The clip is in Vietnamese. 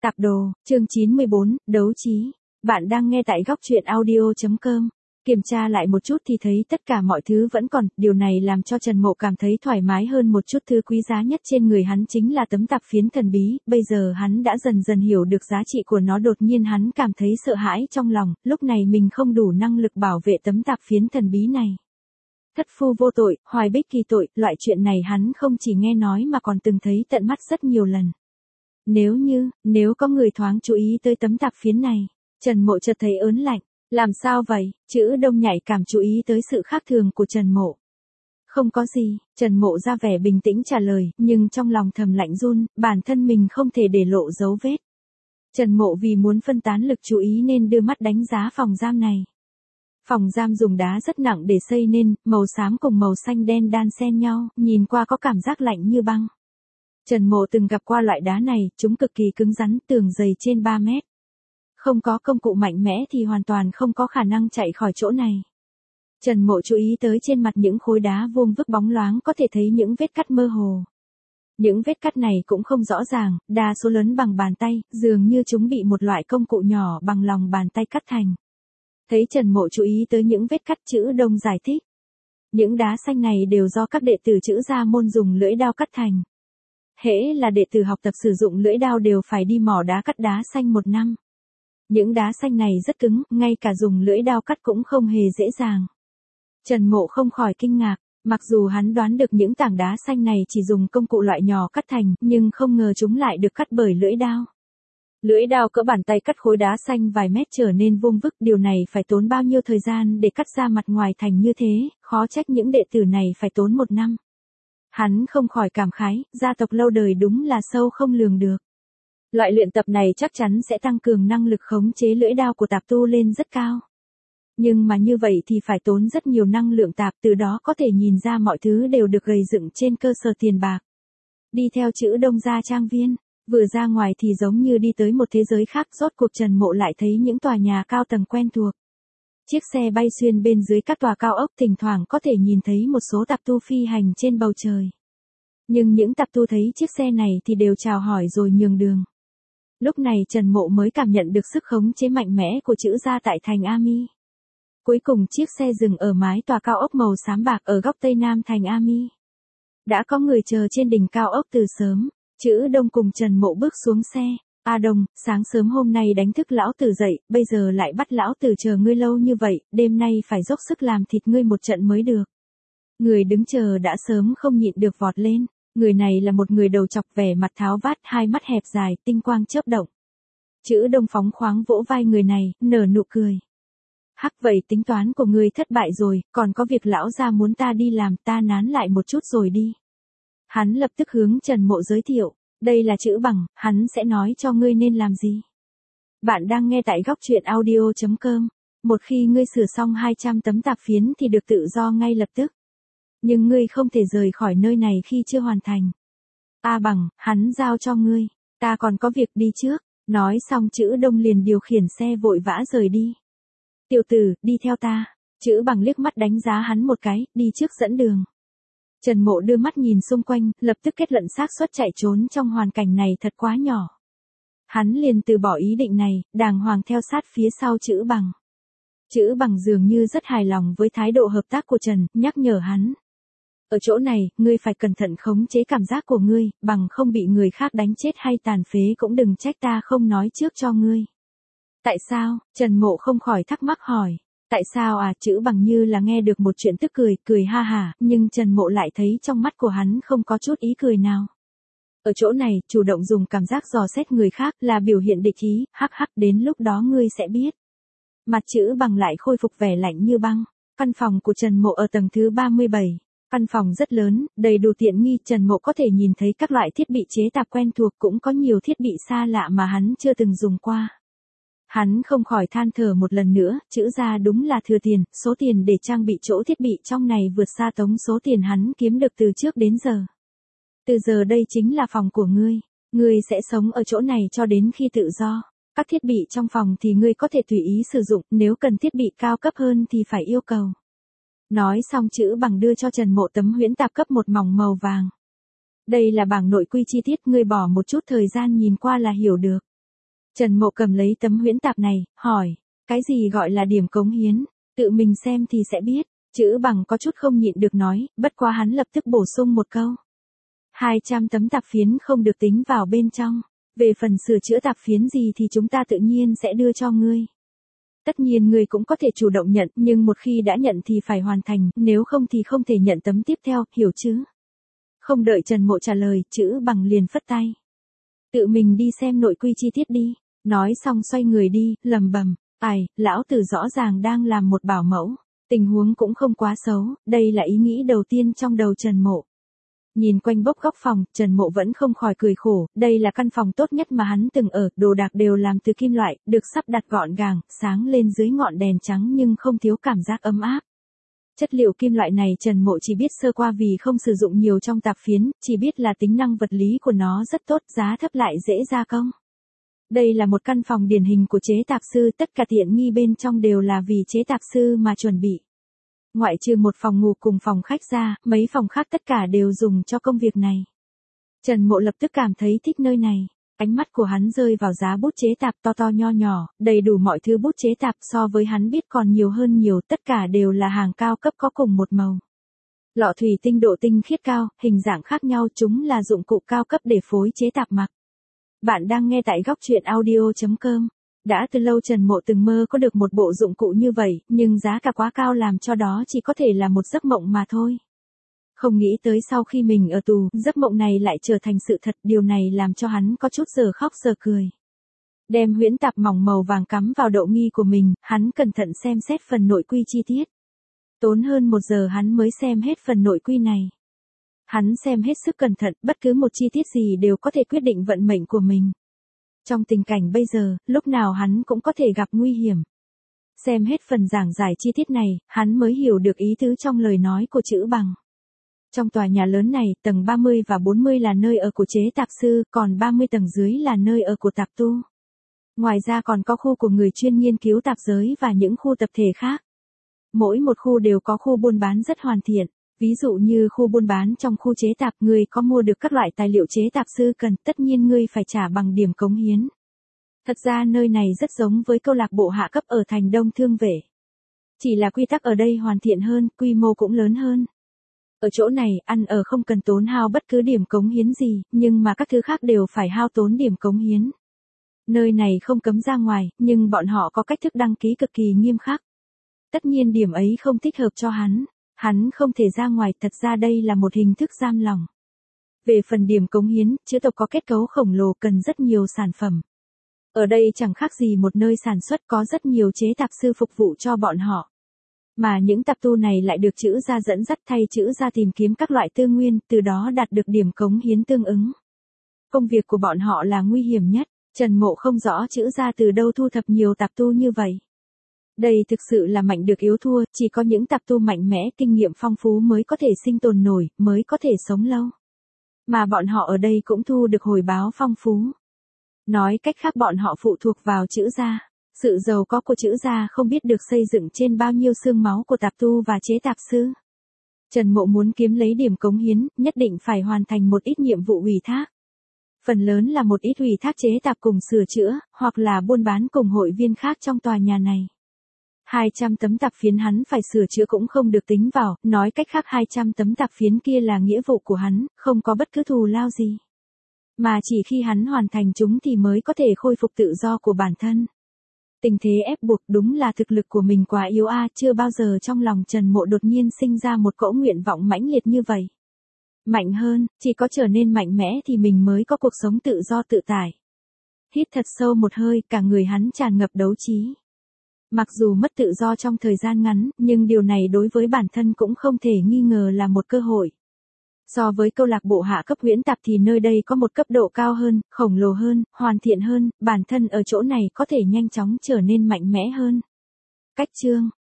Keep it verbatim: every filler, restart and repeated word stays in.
Tạp đồ, chương chín mươi bốn, đấu trí. Bạn đang nghe tại góc truyện audio chấm com. Kiểm tra lại một chút thì thấy tất cả mọi thứ vẫn còn, điều này làm cho Trần Mộ cảm thấy thoải mái hơn một chút. Thứ quý giá nhất trên người hắn chính là tấm tạp phiến thần bí, bây giờ hắn đã dần dần hiểu được giá trị của nó. Đột nhiên hắn cảm thấy sợ hãi trong lòng, lúc này mình không đủ năng lực bảo vệ tấm tạp phiến thần bí này. Thất phu vô tội, hoài bích kỳ tội, loại chuyện này hắn không chỉ nghe nói mà còn từng thấy tận mắt rất nhiều lần. Nếu như, nếu có người thoáng chú ý tới tấm tạp phiến này, Trần Mộ chợt thấy ớn lạnh. Làm sao vậy? Chữ Đông nhạy cảm chú ý tới sự khác thường của Trần Mộ. Không có gì, Trần Mộ ra vẻ bình tĩnh trả lời, nhưng trong lòng thầm lạnh run, bản thân mình không thể để lộ dấu vết. Trần Mộ vì muốn phân tán lực chú ý nên đưa mắt đánh giá phòng giam này. Phòng giam dùng đá rất nặng để xây nên, màu xám cùng màu xanh đen đan xen nhau, nhìn qua có cảm giác lạnh như băng. Trần Mộ từng gặp qua loại đá này, chúng cực kỳ cứng rắn, tường dày trên ba mét. Không có công cụ mạnh mẽ thì hoàn toàn không có khả năng chạy khỏi chỗ này. Trần Mộ chú ý tới trên mặt những khối đá vuông vức bóng loáng có thể thấy những vết cắt mơ hồ. Những vết cắt này cũng không rõ ràng, đa số lớn bằng bàn tay, dường như chúng bị một loại công cụ nhỏ bằng lòng bàn tay cắt thành. Thấy Trần Mộ chú ý tới những vết cắt, Chữ Đông giải thích. Những đá xanh này đều do các đệ tử Chữ gia môn dùng lưỡi đao cắt thành. Hễ là đệ tử học tập sử dụng lưỡi đao đều phải đi mỏ đá cắt đá xanh một năm. Những đá xanh này rất cứng, ngay cả dùng lưỡi đao cắt cũng không hề dễ dàng. Trần Mộ không khỏi kinh ngạc, mặc dù hắn đoán được những tảng đá xanh này chỉ dùng công cụ loại nhỏ cắt thành, nhưng không ngờ chúng lại được cắt bởi lưỡi đao. Lưỡi đao cỡ bàn tay cắt khối đá xanh vài mét trở nên vuông vức, điều này phải tốn bao nhiêu thời gian để cắt ra mặt ngoài thành như thế, khó trách những đệ tử này phải tốn một năm. Hắn không khỏi cảm khái, gia tộc lâu đời đúng là sâu không lường được. Loại luyện tập này chắc chắn sẽ tăng cường năng lực khống chế lưỡi đao của tạp tu lên rất cao. Nhưng mà như vậy thì phải tốn rất nhiều năng lượng tạp, từ đó có thể nhìn ra mọi thứ đều được gầy dựng trên cơ sở tiền bạc. Đi theo Chữ Đông ra trang viên, vừa ra ngoài thì giống như đi tới một thế giới khác, rốt cuộc Trần Mộ lại thấy những tòa nhà cao tầng quen thuộc. Chiếc xe bay xuyên bên dưới các tòa cao ốc, thỉnh thoảng có thể nhìn thấy một số tạp tu phi hành trên bầu trời. Nhưng những tạp tu thấy chiếc xe này thì đều chào hỏi rồi nhường đường. Lúc này Trần Mộ mới cảm nhận được sức khống chế mạnh mẽ của Chữ gia tại thành Ami. Cuối cùng chiếc xe dừng ở mái tòa cao ốc màu xám bạc ở góc tây nam thành Ami. Đã có người chờ trên đỉnh cao ốc từ sớm. Chữ Đông cùng Trần Mộ bước xuống xe. A Đông, sáng sớm hôm nay đánh thức lão tử dậy, bây giờ lại bắt lão tử chờ ngươi lâu như vậy, đêm nay phải dốc sức làm thịt ngươi một trận mới được. Người đứng chờ đã sớm không nhịn được vọt lên. Người này là một người đầu chọc, vẻ mặt tháo vát, hai mắt hẹp dài, tinh quang chớp động. Chữ Đông phóng khoáng vỗ vai người này, nở nụ cười. Hắc, vậy tính toán của ngươi thất bại rồi, còn có việc lão gia muốn ta đi làm, ta nán lại một chút rồi đi. Hắn lập tức hướng Trần Mộ giới thiệu, đây là Chữ Bằng, hắn sẽ nói cho ngươi nên làm gì. Bạn đang nghe tại góc truyện audio chấm com. Một khi ngươi sửa xong hai trăm tấm tạp phiến thì được tự do ngay lập tức. Nhưng ngươi không thể rời khỏi nơi này khi chưa hoàn thành. A Bằng, hắn giao cho ngươi, ta còn có việc đi trước. Nói xong Chữ Đông liền điều khiển xe vội vã rời đi. Tiểu tử, đi theo ta. Chữ Bằng liếc mắt đánh giá hắn một cái, đi trước dẫn đường. Trần Mộ đưa mắt nhìn xung quanh, lập tức kết luận xác suất chạy trốn trong hoàn cảnh này thật quá nhỏ. Hắn liền từ bỏ ý định này, đàng hoàng theo sát phía sau Chữ Bằng. Chữ Bằng dường như rất hài lòng với thái độ hợp tác của Trần, nhắc nhở hắn. Ở chỗ này, ngươi phải cẩn thận khống chế cảm giác của ngươi, bằng không bị người khác đánh chết hay tàn phế cũng đừng trách ta không nói trước cho ngươi. Tại sao? Trần Mộ không khỏi thắc mắc hỏi. Tại sao à? Chữ Bằng như là nghe được một chuyện tức cười, cười ha hả, nhưng Trần Mộ lại thấy trong mắt của hắn không có chút ý cười nào. Ở chỗ này, chủ động dùng cảm giác dò xét người khác là biểu hiện địch ý, hắc hắc, đến lúc đó ngươi sẽ biết. Mặt Chữ Bằng lại khôi phục vẻ lạnh như băng. Căn phòng của Trần Mộ ở tầng thứ ba mươi bảy. Căn phòng rất lớn, đầy đủ tiện nghi, Trần Mộ có thể nhìn thấy các loại thiết bị chế tạp quen thuộc, cũng có nhiều thiết bị xa lạ mà hắn chưa từng dùng qua. Hắn không khỏi than thở một lần nữa, Chữ gia đúng là thừa tiền, số tiền để trang bị chỗ thiết bị trong này vượt xa tống số tiền hắn kiếm được từ trước đến giờ. Từ giờ đây chính là phòng của ngươi, ngươi sẽ sống ở chỗ này cho đến khi tự do. Các thiết bị trong phòng thì ngươi có thể tùy ý sử dụng, nếu cần thiết bị cao cấp hơn thì phải yêu cầu. Nói xong Chữ Bằng đưa cho Trần Mộ tấm huyễn tạp cấp một mỏng màu vàng. Đây là bảng nội quy chi tiết, ngươi bỏ một chút thời gian nhìn qua là hiểu được. Trần Mộ cầm lấy tấm huyễn tạp này, hỏi, cái gì gọi là điểm cống hiến, tự mình xem thì sẽ biết. Chữ Bằng có chút không nhịn được nói, bất quá hắn lập tức bổ sung một câu. hai trăm tấm tạp phiến không được tính vào bên trong. Về phần sửa chữa tạp phiến gì thì chúng ta tự nhiên sẽ đưa cho ngươi. Tất nhiên ngươi cũng có thể chủ động nhận, nhưng một khi đã nhận thì phải hoàn thành, nếu không thì không thể nhận tấm tiếp theo, hiểu chứ? Không đợi Trần Mộ trả lời, Chữ Bằng liền phất tay. Tự mình đi xem nội quy chi tiết đi. Nói xong xoay người đi, lầm bầm, ai, lão tử rõ ràng đang làm một bảo mẫu. Tình huống cũng không quá xấu, đây là ý nghĩ đầu tiên trong đầu Trần Mộ. Nhìn quanh bốc góc phòng, Trần Mộ vẫn không khỏi cười khổ, đây là căn phòng tốt nhất mà hắn từng ở, đồ đạc đều làm từ kim loại, được sắp đặt gọn gàng, sáng lên dưới ngọn đèn trắng nhưng không thiếu cảm giác ấm áp. Chất liệu kim loại này Trần Mộ chỉ biết sơ qua vì không sử dụng nhiều trong tạp phiến, chỉ biết là tính năng vật lý của nó rất tốt, giá thấp lại dễ gia công. Đây là một căn phòng điển hình của chế tạp sư, tất cả tiện nghi bên trong đều là vì chế tạp sư mà chuẩn bị. Ngoại trừ một phòng ngủ cùng phòng khách ra, mấy phòng khác tất cả đều dùng cho công việc này. Trần Mộ lập tức cảm thấy thích nơi này. Ánh mắt của hắn rơi vào giá bút chế tạp to to nho nhỏ, đầy đủ mọi thứ bút chế tạp so với hắn biết còn nhiều hơn nhiều, tất cả đều là hàng cao cấp có cùng một màu. Lọ thủy tinh độ tinh khiết cao, hình dạng khác nhau, chúng là dụng cụ cao cấp để phối chế tạp mặc. Bạn đang nghe tại góc truyện audio chấm com. Đã từ lâu Trần Mộ từng mơ có được một bộ dụng cụ như vậy, nhưng giá cả quá cao làm cho đó chỉ có thể là một giấc mộng mà thôi. Không nghĩ tới sau khi mình ở tù, giấc mộng này lại trở thành sự thật, điều này làm cho hắn có chút giờ khóc giờ cười. Đem huyễn tạp mỏng màu vàng cắm vào độ nghi của mình, hắn cẩn thận xem xét phần nội quy chi tiết. Tốn hơn một giờ hắn mới xem hết phần nội quy này. Hắn xem hết sức cẩn thận, bất cứ một chi tiết gì đều có thể quyết định vận mệnh của mình. Trong tình cảnh bây giờ, lúc nào hắn cũng có thể gặp nguy hiểm. Xem hết phần giảng giải chi tiết này, hắn mới hiểu được ý tứ trong lời nói của Chữ Bằng. Trong tòa nhà lớn này, tầng ba mươi và bốn mươi là nơi ở của chế tạp sư, còn ba mươi tầng dưới là nơi ở của tạp tu. Ngoài ra còn có khu của người chuyên nghiên cứu tạp giới và những khu tập thể khác. Mỗi một khu đều có khu buôn bán rất hoàn thiện. Ví dụ như khu buôn bán trong khu chế tạp, người có mua được các loại tài liệu chế tạp sư cần, tất nhiên ngươi phải trả bằng điểm cống hiến. Thật ra nơi này rất giống với câu lạc bộ hạ cấp ở thành Đông Thương Vệ. Chỉ là quy tắc ở đây hoàn thiện hơn, quy mô cũng lớn hơn. Ở chỗ này, ăn ở không cần tốn hao bất cứ điểm cống hiến gì, nhưng mà các thứ khác đều phải hao tốn điểm cống hiến. Nơi này không cấm ra ngoài, nhưng bọn họ có cách thức đăng ký cực kỳ nghiêm khắc. Tất nhiên điểm ấy không thích hợp cho hắn. Hắn không thể ra ngoài, thật ra đây là một hình thức giam lỏng. Về phần điểm cống hiến, chữ tộc có kết cấu khổng lồ cần rất nhiều sản phẩm. Ở đây chẳng khác gì một nơi sản xuất, có rất nhiều chế tạp sư phục vụ cho bọn họ. Mà những tạp tu này lại được Chữ Gia dẫn dắt thay Chữ Gia tìm kiếm các loại tư nguyên, từ đó đạt được điểm cống hiến tương ứng. Công việc của bọn họ là nguy hiểm nhất, Trần Mộ không rõ Chữ Gia từ đâu thu thập nhiều tạp tu như vậy. Đây thực sự là mạnh được yếu thua, chỉ có những tạp tu mạnh mẽ, kinh nghiệm phong phú mới có thể sinh tồn nổi, mới có thể sống lâu. Mà bọn họ ở đây cũng thu được hồi báo phong phú. Nói cách khác bọn họ phụ thuộc vào Chữ Gia. Sự giàu có của Chữ Gia không biết được xây dựng trên bao nhiêu xương máu của tạp tu và chế tạp sư. Trần Mộ muốn kiếm lấy điểm cống hiến, nhất định phải hoàn thành một ít nhiệm vụ ủy thác. Phần lớn là một ít ủy thác chế tạp cùng sửa chữa, hoặc là buôn bán cùng hội viên khác trong tòa nhà này. hai trăm tấm tạp phiến hắn phải sửa chữa cũng không được tính vào, nói cách khác hai trăm tấm tạp phiến kia là nghĩa vụ của hắn, không có bất cứ thù lao gì. Mà chỉ khi hắn hoàn thành chúng thì mới có thể khôi phục tự do của bản thân. Tình thế ép buộc, đúng là thực lực của mình quá yếu a, chưa bao giờ trong lòng Trần Mộ đột nhiên sinh ra một cỗ nguyện vọng mãnh liệt như vậy. Mạnh hơn, chỉ có trở nên mạnh mẽ thì mình mới có cuộc sống tự do tự tại. Hít thật sâu một hơi, cả người hắn tràn ngập đấu trí. Mặc dù mất tự do trong thời gian ngắn, nhưng điều này đối với bản thân cũng không thể nghi ngờ là một cơ hội. So với câu lạc bộ hạ cấp huyễn tạp thì nơi đây có một cấp độ cao hơn, khổng lồ hơn, hoàn thiện hơn, bản thân ở chỗ này có thể nhanh chóng trở nên mạnh mẽ hơn. Cách chương